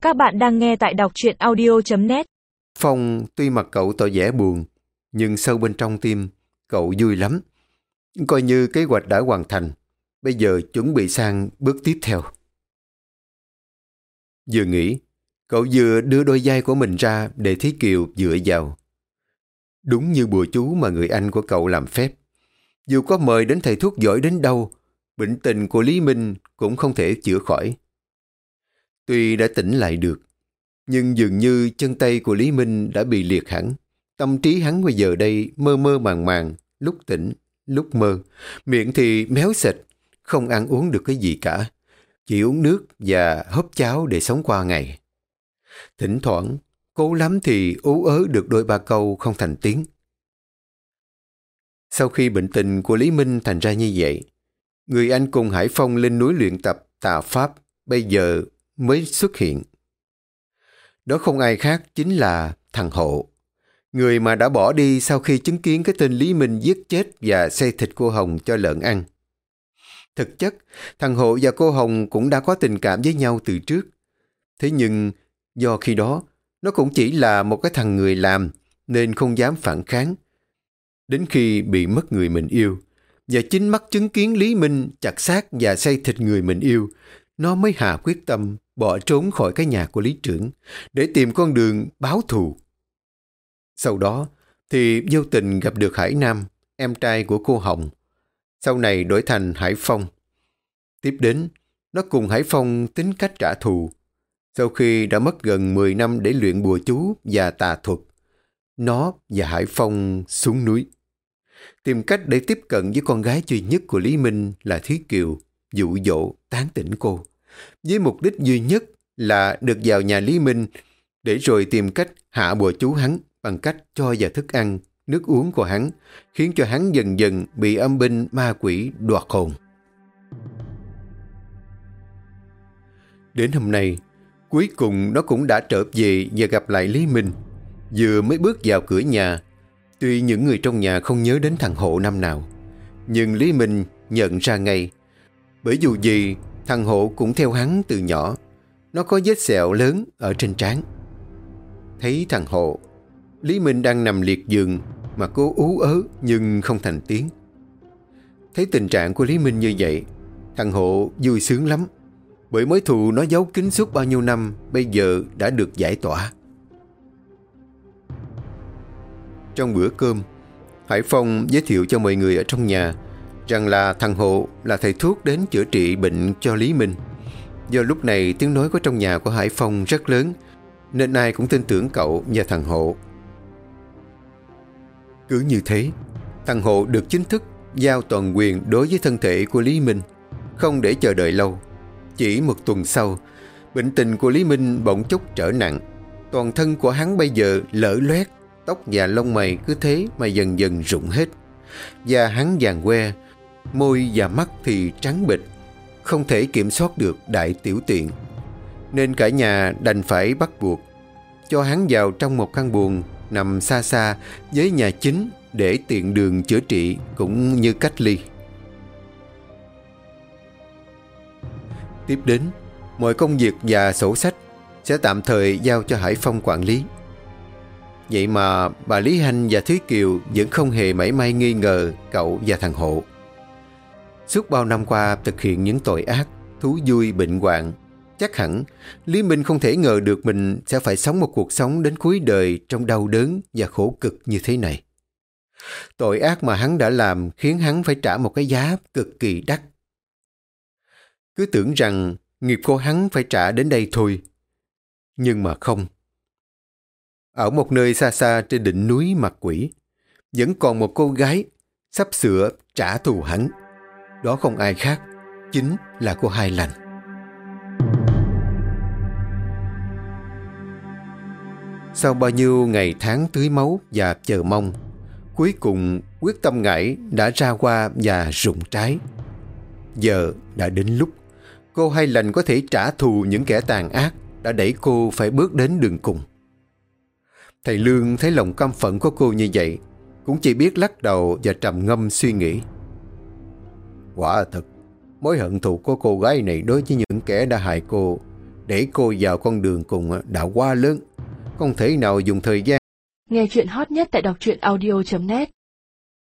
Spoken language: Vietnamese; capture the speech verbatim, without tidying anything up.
Các bạn đang nghe tại đọc truyện audio chấm net. Phong tuy mặt cậu tỏ vẻ buồn, nhưng sâu bên trong tim, cậu vui lắm. Coi như kế hoạch đã hoàn thành, bây giờ chuẩn bị sang bước tiếp theo. Vừa nghĩ, cậu vừa đưa đôi vai của mình ra để Thí Kiều dựa vào. Đúng như bùa chú mà người anh của cậu làm phép. Dù có mời đến thầy thuốc giỏi đến đâu, bệnh tình của Lý Minh cũng không thể chữa khỏi. Tuy đã tỉnh lại được, nhưng dường như chân tay của Lý Minh đã bị liệt hẳn. Tâm trí hắn bây giờ đây mơ mơ màng màng, lúc tỉnh, lúc mơ. Miệng thì méo xệch, không ăn uống được cái gì cả. Chỉ uống nước và húp cháo để sống qua ngày. Thỉnh thoảng, cố lắm thì ú ớ được đôi ba câu không thành tiếng. Sau khi bệnh tình của Lý Minh thành ra như vậy, người anh cùng Hải Phong lên núi luyện tập tà pháp bây giờ mới xuất hiện. Đó không ai khác chính là thằng Hộ, người mà đã bỏ đi sau khi chứng kiến cái tên Lý Minh giết chết và xay thịt cô Hồng cho lợn ăn. Thực chất, thằng Hộ và cô Hồng cũng đã có tình cảm với nhau từ trước. Thế nhưng, do khi đó, nó cũng chỉ là một cái thằng người làm, nên không dám phản kháng. Đến khi bị mất người mình yêu, và chính mắt chứng kiến Lý Minh chặt xác và xay thịt người mình yêu, nó mới hạ quyết tâm bỏ trốn khỏi cái nhà của Lý Trưởng để tìm con đường báo thù. Sau đó thì vô tình gặp được Hải Nam, em trai của cô Hồng, sau này đổi thành Hải Phong. Tiếp đến, nó cùng Hải Phong tính cách trả thù. Sau khi đã mất gần mười năm để luyện bùa chú và tà thuật, nó và Hải Phong xuống núi, tìm cách để tiếp cận với con gái duy nhất của Lý Minh là Thí Kiều, dụ dỗ tán tỉnh cô, với mục đích duy nhất là được vào nhà Lý Minh để rồi tìm cách hạ bùa chú hắn bằng cách cho vào thức ăn, nước uống của hắn, khiến cho hắn dần dần bị âm binh ma quỷ đoạt hồn. Đến hôm nay, cuối cùng nó cũng đã trở về và gặp lại Lý Minh. Vừa mới bước vào cửa nhà, tuy những người trong nhà không nhớ đến thằng Hộ năm nào, nhưng Lý Minh nhận ra ngay. Bởi dù gì, thằng Hộ cũng theo hắn từ nhỏ. Nó có vết sẹo lớn ở trên trán. Thấy thằng Hộ, Lý Minh đang nằm liệt giường mà cố ú ớ nhưng không thành tiếng. Thấy tình trạng của Lý Minh như vậy, thằng Hộ vui sướng lắm, bởi mối thù nó giấu kín suốt bao nhiêu năm bây giờ đã được giải tỏa. Trong bữa cơm, Hải Phong giới thiệu cho mọi người ở trong nhà rằng là thằng Hộ là thầy thuốc đến chữa trị bệnh cho Lý Minh. Do lúc này tiếng nói của trong nhà của Hải Phong rất lớn, nên ai cũng tin tưởng cậu và thằng Hộ. Cứ như thế, thằng Hộ được chính thức giao toàn quyền đối với thân thể của Lý Minh, không để chờ đợi lâu. Chỉ một tuần sau, bệnh tình của Lý Minh bỗng chốc trở nặng. Toàn thân của hắn bây giờ lở loét, tóc và lông mày cứ thế mà dần dần rụng hết. Da hắn vàng que, môi và mắt thì trắng bệch, không thể kiểm soát được đại tiểu tiện. Nên cả nhà đành phải bắt buộc cho hắn vào trong một căn buồng nằm xa xa với nhà chính để tiện đường chữa trị cũng như cách ly. Tiếp đến, mọi công việc và sổ sách sẽ tạm thời giao cho Hải Phong quản lý. Vậy mà bà Lý Hanh và Thúy Kiều vẫn không hề mảy may nghi ngờ cậu và thằng Hộ. Suốt bao năm qua thực hiện những tội ác, thú vui bệnh hoạn, chắc hẳn Lý Minh không thể ngờ được mình sẽ phải sống một cuộc sống đến cuối đời trong đau đớn và khổ cực như thế này. Tội ác mà hắn đã làm khiến hắn phải trả một cái giá cực kỳ đắt. Cứ tưởng rằng nghiệp của hắn phải trả đến đây thôi. Nhưng mà không. Ở một nơi xa xa trên đỉnh núi mặt quỷ, vẫn còn một cô gái sắp sửa trả thù hắn. Đó không ai khác, chính là cô Hai Lành. Sau bao nhiêu ngày tháng tưới máu và chờ mong, cuối cùng quyết tâm ngải đã ra hoa và rụng trái. Giờ đã đến lúc cô Hai Lành có thể trả thù những kẻ tàn ác đã đẩy cô phải bước đến đường cùng. Thầy Lương thấy lòng căm phẫn của cô như vậy, cũng chỉ biết lắc đầu và trầm ngâm suy nghĩ. Quả thật, mối hận thù của cô gái này đối với những kẻ đã hại cô để cô vào con đường cùng đạo hoa lớn. Không thể nào dùng thời gian. Nghe chuyện hot nhất tại đọc truyện audio chấm net